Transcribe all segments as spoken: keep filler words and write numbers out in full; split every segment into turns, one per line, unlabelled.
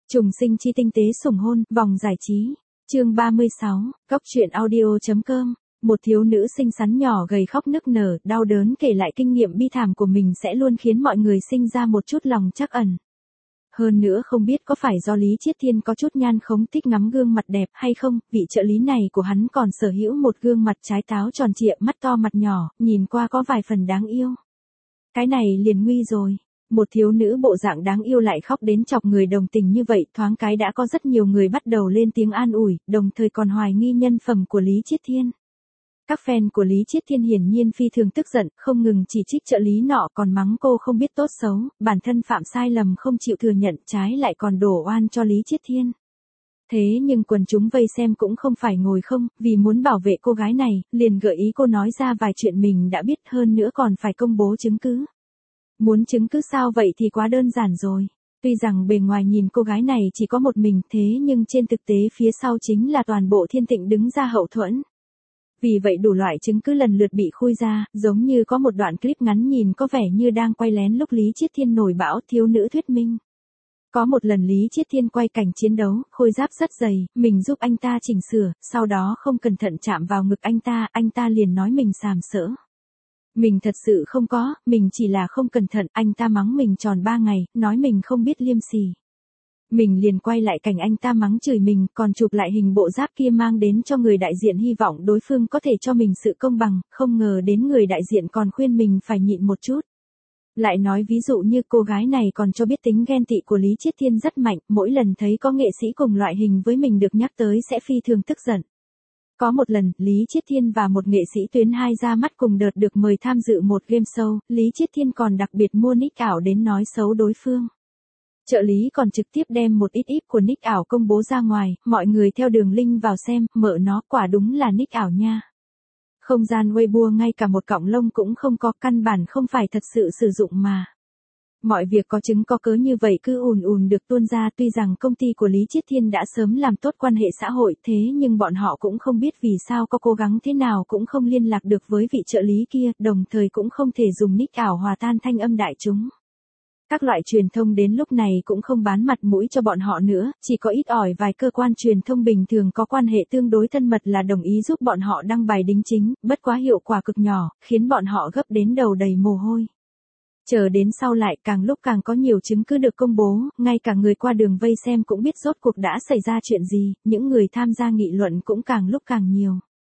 Trùng sinh chi tinh tế sủng hôn, vòng giải trí. Chương ba mươi sáu, Cóc truyện audio.com. Một thiếu nữ xinh xắn nhỏ gầy khóc nức nở, đau đớn kể lại kinh nghiệm bi thảm của mình sẽ luôn khiến mọi người sinh ra một chút lòng trắc ẩn. Hơn nữa không biết có phải do Lý Chiết Thiên có chút nhan khống thích ngắm gương mặt đẹp hay không, vị trợ lý này của hắn còn sở hữu một gương mặt trái táo tròn trịa, mắt to mặt nhỏ, nhìn qua có vài phần đáng yêu. Cái này liền nguy rồi. Một thiếu nữ bộ dạng đáng yêu lại khóc đến chọc người đồng tình như vậy, thoáng cái đã có rất nhiều người bắt đầu lên tiếng an ủi, đồng thời còn hoài nghi nhân phẩm của Lý Chiết Thiên. Các fan của Lý Chiết Thiên hiển nhiên phi thường tức giận, không ngừng chỉ trích trợ lý nọ, còn mắng cô không biết tốt xấu, bản thân phạm sai lầm không chịu thừa nhận, trái lại còn đổ oan cho Lý Chiết Thiên. Thế nhưng quần chúng vây xem cũng không phải ngồi không, vì muốn bảo vệ cô gái này, liền gợi ý cô nói ra vài chuyện mình đã biết, hơn nữa còn phải công bố chứng cứ. Muốn chứng cứ sao vậy thì quá đơn giản rồi. Tuy rằng bề ngoài nhìn cô gái này chỉ có một mình, thế nhưng trên thực tế phía sau chính là toàn bộ Thiên Tịnh đứng ra hậu thuẫn. Vì vậy đủ loại chứng cứ lần lượt bị khui ra, giống như có một đoạn clip ngắn nhìn có vẻ như đang quay lén lúc Lý Chiết Thiên nổi bão, thiếu nữ thuyết minh. Có một lần Lý Chiết Thiên quay cảnh chiến đấu, khôi giáp rất dày, mình giúp anh ta chỉnh sửa, sau đó không cẩn thận chạm vào ngực anh ta, anh ta liền nói mình sàm sỡ. Mình thật sự không có, mình chỉ là không cẩn thận, anh ta mắng mình tròn ba ngày, nói mình không biết liêm sỉ. Mình liền quay lại cảnh anh ta mắng chửi mình, còn chụp lại hình bộ giáp kia mang đến cho người đại diện hy vọng đối phương có thể cho mình sự công bằng, không ngờ đến người đại diện còn khuyên mình phải nhịn một chút. Lại nói ví dụ như cô gái này còn cho biết tính ghen tị của Lý Chiết Thiên rất mạnh, mỗi lần thấy có nghệ sĩ cùng loại hình với mình được nhắc tới sẽ phi thường tức giận. Có một lần, Lý Chiết Thiên và một nghệ sĩ tuyến hai ra mắt cùng đợt được mời tham dự một game show, Lý Chiết Thiên còn đặc biệt mua nick ảo đến nói xấu đối phương. Trợ lý còn trực tiếp đem một ít ít của nick ảo công bố ra ngoài, mọi người theo đường link vào xem, mở nó quả đúng là nick ảo nha. Không gian Weibo ngay cả một cọng lông cũng không có, căn bản không phải thật sự sử dụng mà. Mọi việc có chứng có cớ như vậy cứ ùn ùn được tuôn ra, tuy rằng công ty của Lý Chiết Thiên đã sớm làm tốt quan hệ xã hội, thế nhưng bọn họ cũng không biết vì sao có cố gắng thế nào cũng không liên lạc được với vị trợ lý kia, đồng thời cũng không thể dùng nick ảo hòa tan thanh âm đại chúng. Các loại truyền thông đến lúc này cũng không bán mặt mũi cho bọn họ nữa, chỉ có ít ỏi vài cơ quan truyền thông bình thường có quan hệ tương đối thân mật là đồng ý giúp bọn họ đăng bài đính chính, bất quá hiệu quả cực nhỏ, khiến bọn họ gấp đến đầu đầy mồ hôi. Chờ đến sau lại càng lúc càng có nhiều chứng cứ được công bố, ngay cả người qua đường vây xem cũng biết rốt cuộc đã xảy ra chuyện gì, những người tham gia nghị luận cũng càng lúc càng nhiều.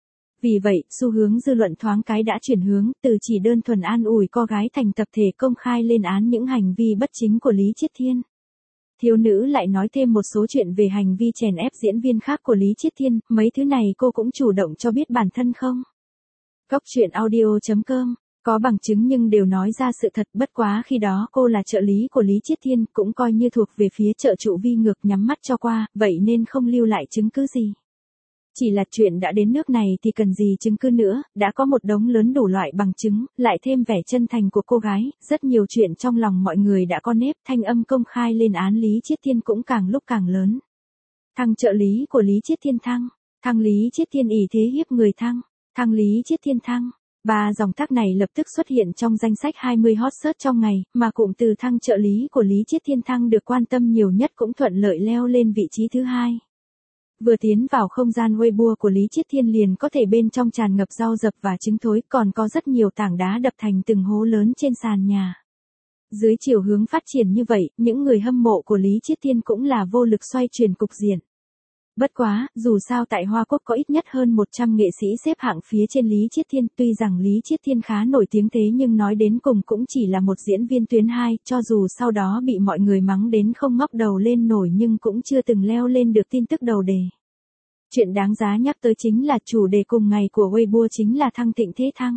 Vì vậy, xu hướng dư luận thoáng cái đã chuyển hướng, từ chỉ đơn thuần an ủi cô gái thành tập thể công khai lên án những hành vi bất chính của Lý Chiết Thiên. Thiếu nữ lại nói thêm một số chuyện về hành vi chèn ép diễn viên khác của Lý Chiết Thiên, mấy thứ này cô cũng chủ động cho biết bản thân không. Cóc truyện audio.com. Có bằng chứng nhưng đều nói ra sự thật, bất quá khi đó cô là trợ lý của Lý Chiết Thiên, cũng coi như thuộc về phía trợ trụ vi ngược nhắm mắt cho qua, vậy nên không lưu lại chứng cứ gì. Chỉ là chuyện đã đến nước này thì cần gì chứng cứ nữa, đã có một đống lớn đủ loại bằng chứng, lại thêm vẻ chân thành của cô gái, rất nhiều chuyện trong lòng mọi người đã có nếp, thanh âm công khai lên án Lý Chiết Thiên cũng càng lúc càng lớn. Thăng trợ lý của Lý Chiết Thiên thăng, thăng Lý Chiết Thiên ỷ thế hiếp người thăng, thăng Lý Chiết Thiên thăng. Ba dòng tác này lập tức xuất hiện trong danh sách hai mươi hot search trong ngày, mà cụm từ thăng trợ lý của Lý Chiết Thiên thăng được quan tâm nhiều nhất cũng thuận lợi leo lên vị trí thứ hai. Vừa tiến vào không gian Weibo của Lý Chiết Thiên liền có thể bên trong tràn ngập rau dập và trứng thối, còn có rất nhiều tảng đá đập thành từng hố lớn trên sàn nhà. Dưới chiều hướng phát triển như vậy, những người hâm mộ của Lý Chiết Thiên cũng là vô lực xoay chuyển cục diện. Bất quá, dù sao tại Hoa Quốc có ít nhất hơn một trăm nghệ sĩ xếp hạng phía trên Lý Chiết Thiên, tuy rằng Lý Chiết Thiên khá nổi tiếng thế nhưng nói đến cùng cũng chỉ là một diễn viên tuyến hai, cho dù sau đó bị mọi người mắng đến không ngóc đầu lên nổi nhưng cũng chưa từng leo lên được tin tức đầu đề. Chuyện đáng giá nhắc tới chính là chủ đề cùng ngày của Weibo chính là thăng Thịnh Thế thăng.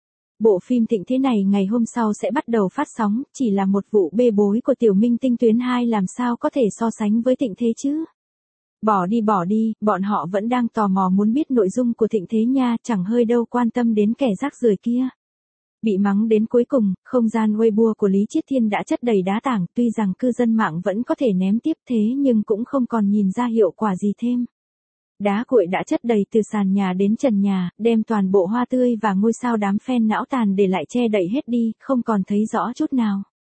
Bộ phim Thịnh Thế này ngày hôm sau sẽ bắt đầu phát sóng, chỉ là một vụ bê bối của tiểu minh tinh tuyến hai làm sao có thể so sánh với Thịnh Thế chứ. Bỏ đi bỏ đi, bọn họ vẫn đang tò mò muốn biết nội dung của Thịnh Thế nha, chẳng hơi đâu quan tâm đến kẻ rác rưởi kia. Bị mắng đến cuối cùng, không gian Weibo của Lý Chiết Thiên đã chất đầy đá tảng, tuy rằng cư dân mạng vẫn có thể ném tiếp thế nhưng cũng không còn nhìn ra hiệu quả gì thêm. Đá cuội đã chất đầy từ sàn nhà đến trần nhà, đem toàn bộ hoa tươi và ngôi sao đám fan não tàn để lại che đậy hết đi, không còn thấy rõ chút nào.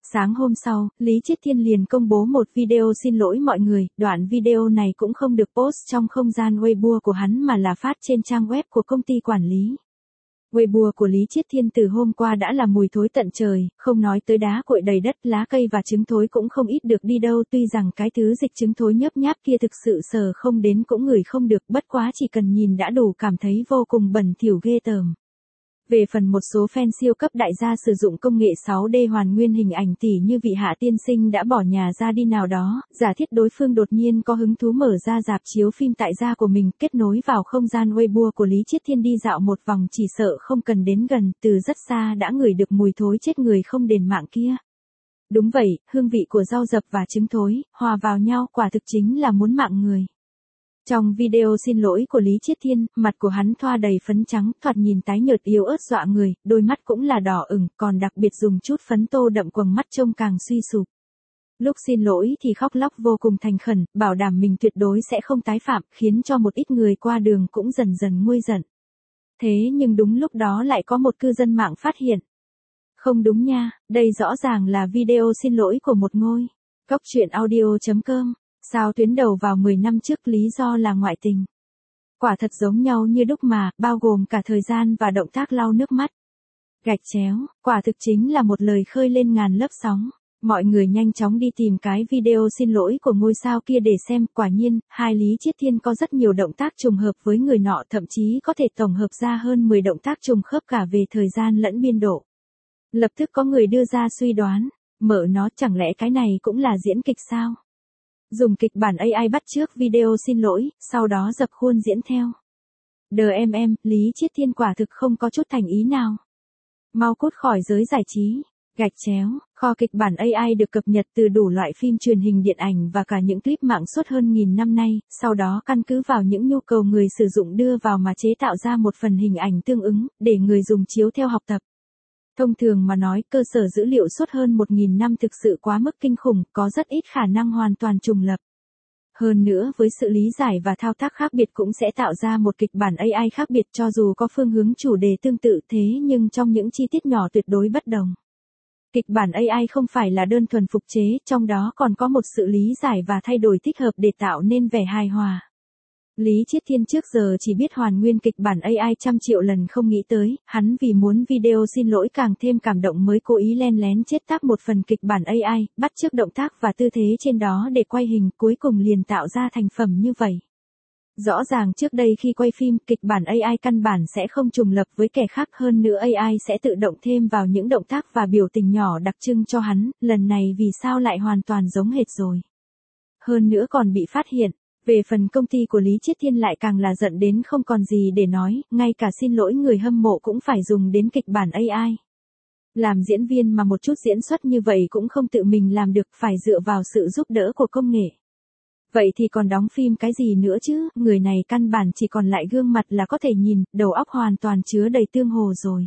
Sáng hôm sau, Lý Chiết Thiên liền công bố một video xin lỗi mọi người, đoạn video này cũng không được post trong không gian Weibo của hắn mà là phát trên trang web của công ty quản lý. Weibo của Lý Chiết Thiên từ hôm qua đã là mùi thối tận trời, không nói tới đá cuội đầy đất, lá cây và trứng thối cũng không ít được đi đâu, tuy rằng cái thứ dịch trứng thối nhớp nháp kia thực sự sờ không đến cũng ngửi không được, bất quá chỉ cần nhìn đã đủ cảm thấy vô cùng bẩn thỉu ghê tởm. Về phần một số fan siêu cấp đại gia sử dụng công nghệ sáu D hoàn nguyên hình ảnh tỉ như vị hạ tiên sinh đã bỏ nhà ra đi nào đó, giả thiết đối phương đột nhiên có hứng thú mở ra rạp chiếu phim tại gia của mình, kết nối vào không gian Weibo của Lý Chiết Thiên đi dạo một vòng, chỉ sợ không cần đến gần, từ rất xa đã ngửi được mùi thối chết người không đền mạng kia. Đúng vậy, hương vị của rau dập và trứng thối, hòa vào nhau quả thực chính là muốn mạng người. Trong video xin lỗi của Lý Chiết Thiên, mặt của hắn thoa đầy phấn trắng, thoạt nhìn tái nhợt yếu ớt dọa người, đôi mắt cũng là đỏ ửng, còn đặc biệt dùng chút phấn tô đậm quầng mắt trông càng suy sụp. Lúc xin lỗi thì khóc lóc vô cùng thành khẩn, bảo đảm mình tuyệt đối sẽ không tái phạm, khiến cho một ít người qua đường cũng dần dần nguôi giận. Thế nhưng đúng lúc đó lại có một cư dân mạng phát hiện. Không đúng nha, đây rõ ràng là video xin lỗi của một ngôi. Cóc truyện audio chấm com. Sao tuyến đầu vào mười năm trước lý do là ngoại tình. Quả thật giống nhau như đúc mà, bao gồm cả thời gian và động tác lau nước mắt. Gạch chéo, quả thực chính là một lời khơi lên ngàn lớp sóng. Mọi người nhanh chóng đi tìm cái video xin lỗi của ngôi sao kia để xem, quả nhiên, hai Lý Chiết Thiên có rất nhiều động tác trùng hợp với người nọ, thậm chí có thể tổng hợp ra hơn mười động tác trùng khớp cả về thời gian lẫn biên độ. Lập tức có người đưa ra suy đoán, mở nó chẳng lẽ cái này cũng là diễn kịch sao? Dùng kịch bản a i bắt chước video xin lỗi, sau đó dập khuôn diễn theo. Đờ em em, Lý Chiết Thiên quả thực không có chút thành ý nào. Mau cút khỏi giới giải trí. Gạch chéo, kho kịch bản a i được cập nhật từ đủ loại phim truyền hình điện ảnh và cả những clip mạng suốt hơn nghìn năm nay, sau đó căn cứ vào những nhu cầu người sử dụng đưa vào mà chế tạo ra một phần hình ảnh tương ứng, để người dùng chiếu theo học tập. Thông thường mà nói, cơ sở dữ liệu suốt hơn một nghìn năm thực sự quá mức kinh khủng, có rất ít khả năng hoàn toàn trùng lập. Hơn nữa với sự lý giải và thao tác khác biệt cũng sẽ tạo ra một kịch bản a i khác biệt, cho dù có phương hướng chủ đề tương tự thế nhưng trong những chi tiết nhỏ tuyệt đối bất đồng. Kịch bản a i không phải là đơn thuần phục chế, trong đó còn có một sự lý giải và thay đổi thích hợp để tạo nên vẻ hài hòa. Lý Chiết Thiên trước giờ chỉ biết hoàn nguyên kịch bản a i trăm triệu lần không nghĩ tới, hắn vì muốn video xin lỗi càng thêm cảm động mới cố ý len lén chế tác một phần kịch bản a i, bắt chước động tác và tư thế trên đó để quay hình, cuối cùng liền tạo ra thành phẩm như vậy. Rõ ràng trước đây khi quay phim, kịch bản a i căn bản sẽ không trùng lập với kẻ khác, hơn nữa a i sẽ tự động thêm vào những động tác và biểu tình nhỏ đặc trưng cho hắn, lần này vì sao lại hoàn toàn giống hệt rồi. Hơn nữa còn bị phát hiện. Về phần công ty của Lý Chiết Thiên lại càng là giận đến không còn gì để nói, ngay cả xin lỗi người hâm mộ cũng phải dùng đến kịch bản a i. Làm diễn viên mà một chút diễn xuất như vậy cũng không tự mình làm được, phải dựa vào sự giúp đỡ của công nghệ. Vậy thì còn đóng phim cái gì nữa chứ, người này căn bản chỉ còn lại gương mặt là có thể nhìn, đầu óc hoàn toàn chứa đầy tương hồ rồi.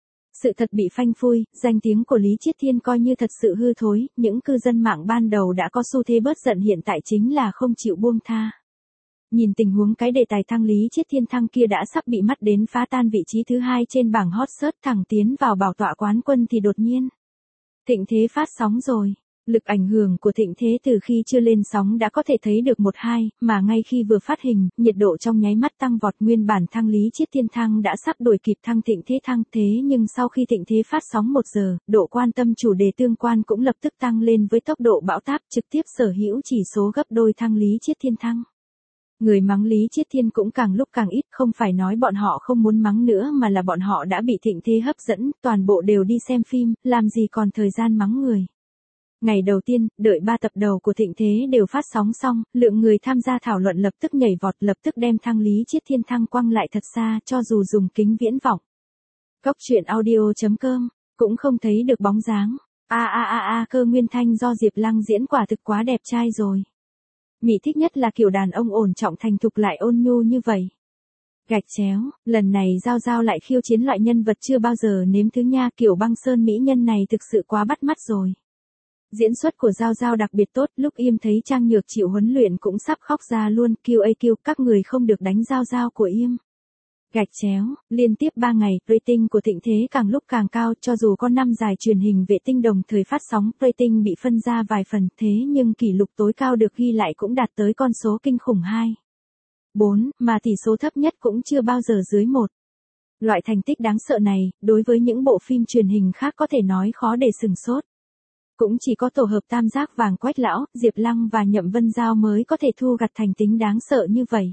Sự thật bị phanh phui, danh tiếng của Lý Chiết Thiên coi như thật sự hư thối, những cư dân mạng ban đầu đã có xu thế bớt giận hiện tại chính là không chịu buông tha. Nhìn tình huống cái đề tài thăng Lý Chiết Thiên thăng kia đã sắp bị mắt đến phá tan vị trí thứ hai trên bảng hot search thẳng tiến vào bảo tọa quán quân thì đột nhiên. Thịnh Thế phát sóng rồi. Lực ảnh hưởng của Thịnh Thế từ khi chưa lên sóng đã có thể thấy được một hai, mà ngay khi vừa phát hình, nhiệt độ trong nháy mắt tăng vọt, nguyên bản thăng Lý Chiết Thiên thăng đã sắp đuổi kịp thăng Thịnh Thế thăng, thế nhưng sau khi Thịnh Thế phát sóng một giờ, độ quan tâm chủ đề tương quan cũng lập tức tăng lên với tốc độ bão táp, trực tiếp sở hữu chỉ số gấp đôi thăng Lý Chiết Thiên thăng. Người mắng Lý Chiết Thiên cũng càng lúc càng ít, không phải nói bọn họ không muốn mắng nữa mà là bọn họ đã bị Thịnh Thế hấp dẫn, toàn bộ đều đi xem phim, làm gì còn thời gian mắng người. Ngày đầu tiên, đợi ba tập đầu của Thịnh Thế đều phát sóng xong, lượng người tham gia thảo luận lập tức nhảy vọt, lập tức đem thăng Lý Chiết Thiên thăng quăng lại thật xa, cho dù dùng kính viễn vọng. Cóc truyện audio chấm com, cũng không thấy được bóng dáng. A a a a, Cơ Nguyên Thanh do Diệp Lăng diễn quả thực quá đẹp trai rồi. Mị thích nhất là kiểu đàn ông ổn trọng thành thục lại ôn nhu như vậy. Gạch chéo, lần này Giao Giao lại khiêu chiến loại nhân vật chưa bao giờ nếm thứ nha, kiểu băng sơn mỹ nhân này thực sự quá bắt mắt rồi. Diễn xuất của Giao Giao đặc biệt tốt, lúc Yêm thấy Trang Nhược chịu huấn luyện cũng sắp khóc ra luôn, Q A Q, các người không được đánh Giao Giao của Yêm. Gạch chéo, liên tiếp ba ngày, rating của Thịnh Thế càng lúc càng cao, cho dù có năm giải truyền hình vệ tinh đồng thời phát sóng, rating bị phân ra vài phần, thế nhưng kỷ lục tối cao được ghi lại cũng đạt tới con số kinh khủng hai bốn, mà tỷ số thấp nhất cũng chưa bao giờ dưới một. Loại thành tích đáng sợ này, đối với những bộ phim truyền hình khác có thể nói khó để sừng sốt. Cũng chỉ có tổ hợp tam giác vàng Quách Lão, Diệp Lăng và Nhậm Vân Giao mới có thể thu gặt thành tính đáng sợ như vậy.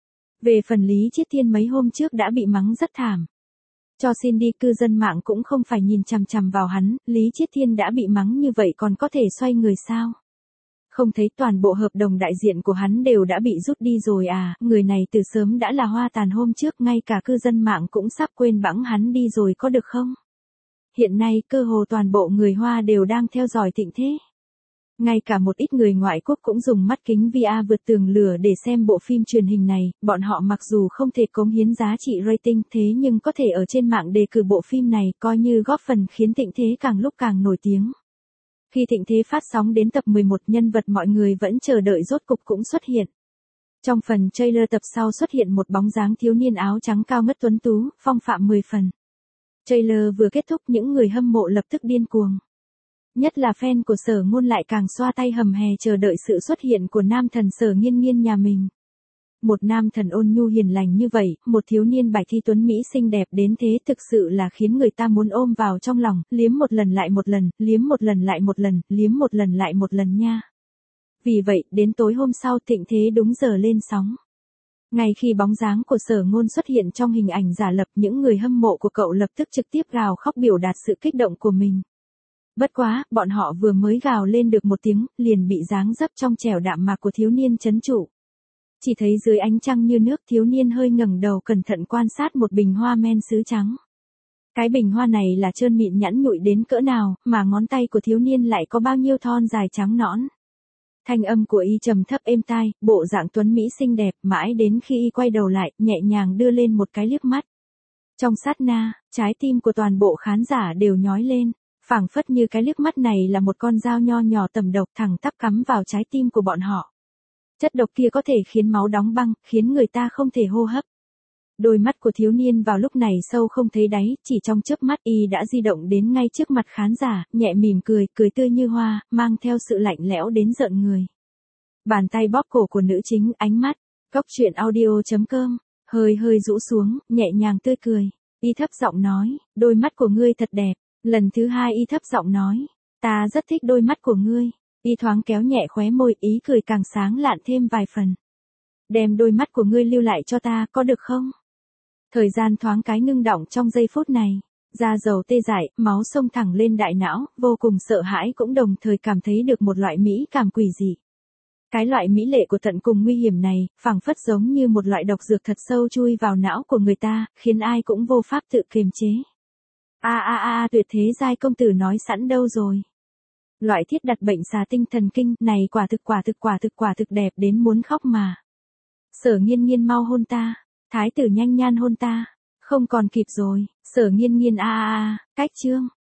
Về phần Lý Chiết Thiên mấy hôm trước đã bị mắng rất thảm. Cho xin đi, cư dân mạng cũng không phải nhìn chằm chằm vào hắn, Lý Chiết Thiên đã bị mắng như vậy còn có thể xoay người sao? Không thấy toàn bộ hợp đồng đại diện của hắn đều đã bị rút đi rồi à, người này từ sớm đã là hoa tàn hôm trước, ngay cả cư dân mạng cũng sắp quên bẵng hắn đi rồi có được không? Hiện nay cơ hồ toàn bộ người Hoa đều đang theo dõi Thịnh Thế. Ngay cả một ít người ngoại quốc cũng dùng mắt kính vê rờ vượt tường lửa để xem bộ phim truyền hình này, bọn họ mặc dù không thể cống hiến giá trị rating thế nhưng có thể ở trên mạng đề cử bộ phim này coi như góp phần khiến Thịnh Thế càng lúc càng nổi tiếng. Khi Thịnh Thế phát sóng đến tập mười một, nhân vật mọi người vẫn chờ đợi rốt cục cũng xuất hiện. Trong phần trailer tập sau xuất hiện một bóng dáng thiếu niên áo trắng cao ngất tuấn tú, phong phạm mười phần. Trailer vừa kết thúc những người hâm mộ lập tức điên cuồng. Nhất là fan của Sở Ngôn lại càng xoa tay hầm hè chờ đợi sự xuất hiện của nam thần Sở Nghiên Nghiên nhà mình. Một nam thần ôn nhu hiền lành như vậy, một thiếu niên bạch thi tuấn Mỹ xinh đẹp đến thế thực sự là khiến người ta muốn ôm vào trong lòng, liếm một lần lại một lần, liếm một lần lại một lần, liếm một lần lại một lần nha. Vì vậy, đến tối hôm sau Thịnh Thế đúng giờ lên sóng. Ngay khi bóng dáng của Sở Ngôn xuất hiện trong hình ảnh giả lập, những người hâm mộ của cậu lập tức trực tiếp gào khóc biểu đạt sự kích động của mình. Bất quá, bọn họ vừa mới gào lên được một tiếng, liền bị dáng dấp trong trẻo đạm mạc của thiếu niên trấn trụ. Chỉ thấy dưới ánh trăng như nước, thiếu niên hơi ngẩng đầu cẩn thận quan sát một bình hoa men sứ trắng. Cái bình hoa này là trơn mịn nhẵn nhụi đến cỡ nào, mà ngón tay của thiếu niên lại có bao nhiêu thon dài trắng nõn. Thanh âm của y trầm thấp êm tai, bộ dạng tuấn Mỹ xinh đẹp, mãi đến khi y quay đầu lại, nhẹ nhàng đưa lên một cái liếc mắt. Trong sát na, trái tim của toàn bộ khán giả đều nhói lên, phảng phất như cái liếc mắt này là một con dao nho nhỏ tầm độc thẳng tắp cắm vào trái tim của bọn họ. Chất độc kia có thể khiến máu đóng băng, khiến người ta không thể hô hấp. Đôi mắt của thiếu niên vào lúc này sâu không thấy đáy, chỉ trong chớp mắt y đã di động đến ngay trước mặt khán giả, nhẹ mỉm cười, cười tươi như hoa, mang theo sự lạnh lẽo đến rợn người. Bàn tay bóp cổ của nữ chính, ánh mắt, Cốc Truyện Audio chấm com, hơi hơi rũ xuống, nhẹ nhàng tươi cười. Y thấp giọng nói, đôi mắt của ngươi thật đẹp. Lần thứ hai y thấp giọng nói, ta rất thích đôi mắt của ngươi. Y thoáng kéo nhẹ khóe môi, ý cười càng sáng lạn thêm vài phần. Đem đôi mắt của ngươi lưu lại cho ta, có được không? Thời gian thoáng cái ngưng đọng trong giây phút này, da dầu tê dại, máu xông thẳng lên đại não, vô cùng sợ hãi cũng đồng thời cảm thấy được một loại mỹ cảm quỷ dị. Cái loại mỹ lệ của tận cùng nguy hiểm này, phảng phất giống như một loại độc dược thật sâu chui vào não của người ta, khiến ai cũng vô pháp tự kiềm chế. A a a tuyệt thế giai công tử nói sẵn đâu rồi. Loại thiết đặt bệnh xà tinh thần kinh này quả thực quả thực quả thực quả thực đẹp đến muốn khóc mà. Sở Nghiên Nghiên mau hôn ta, thái tử nhanh nhan hôn ta, không còn kịp rồi. Sở Nghiên Nghiên a a a, cách chương.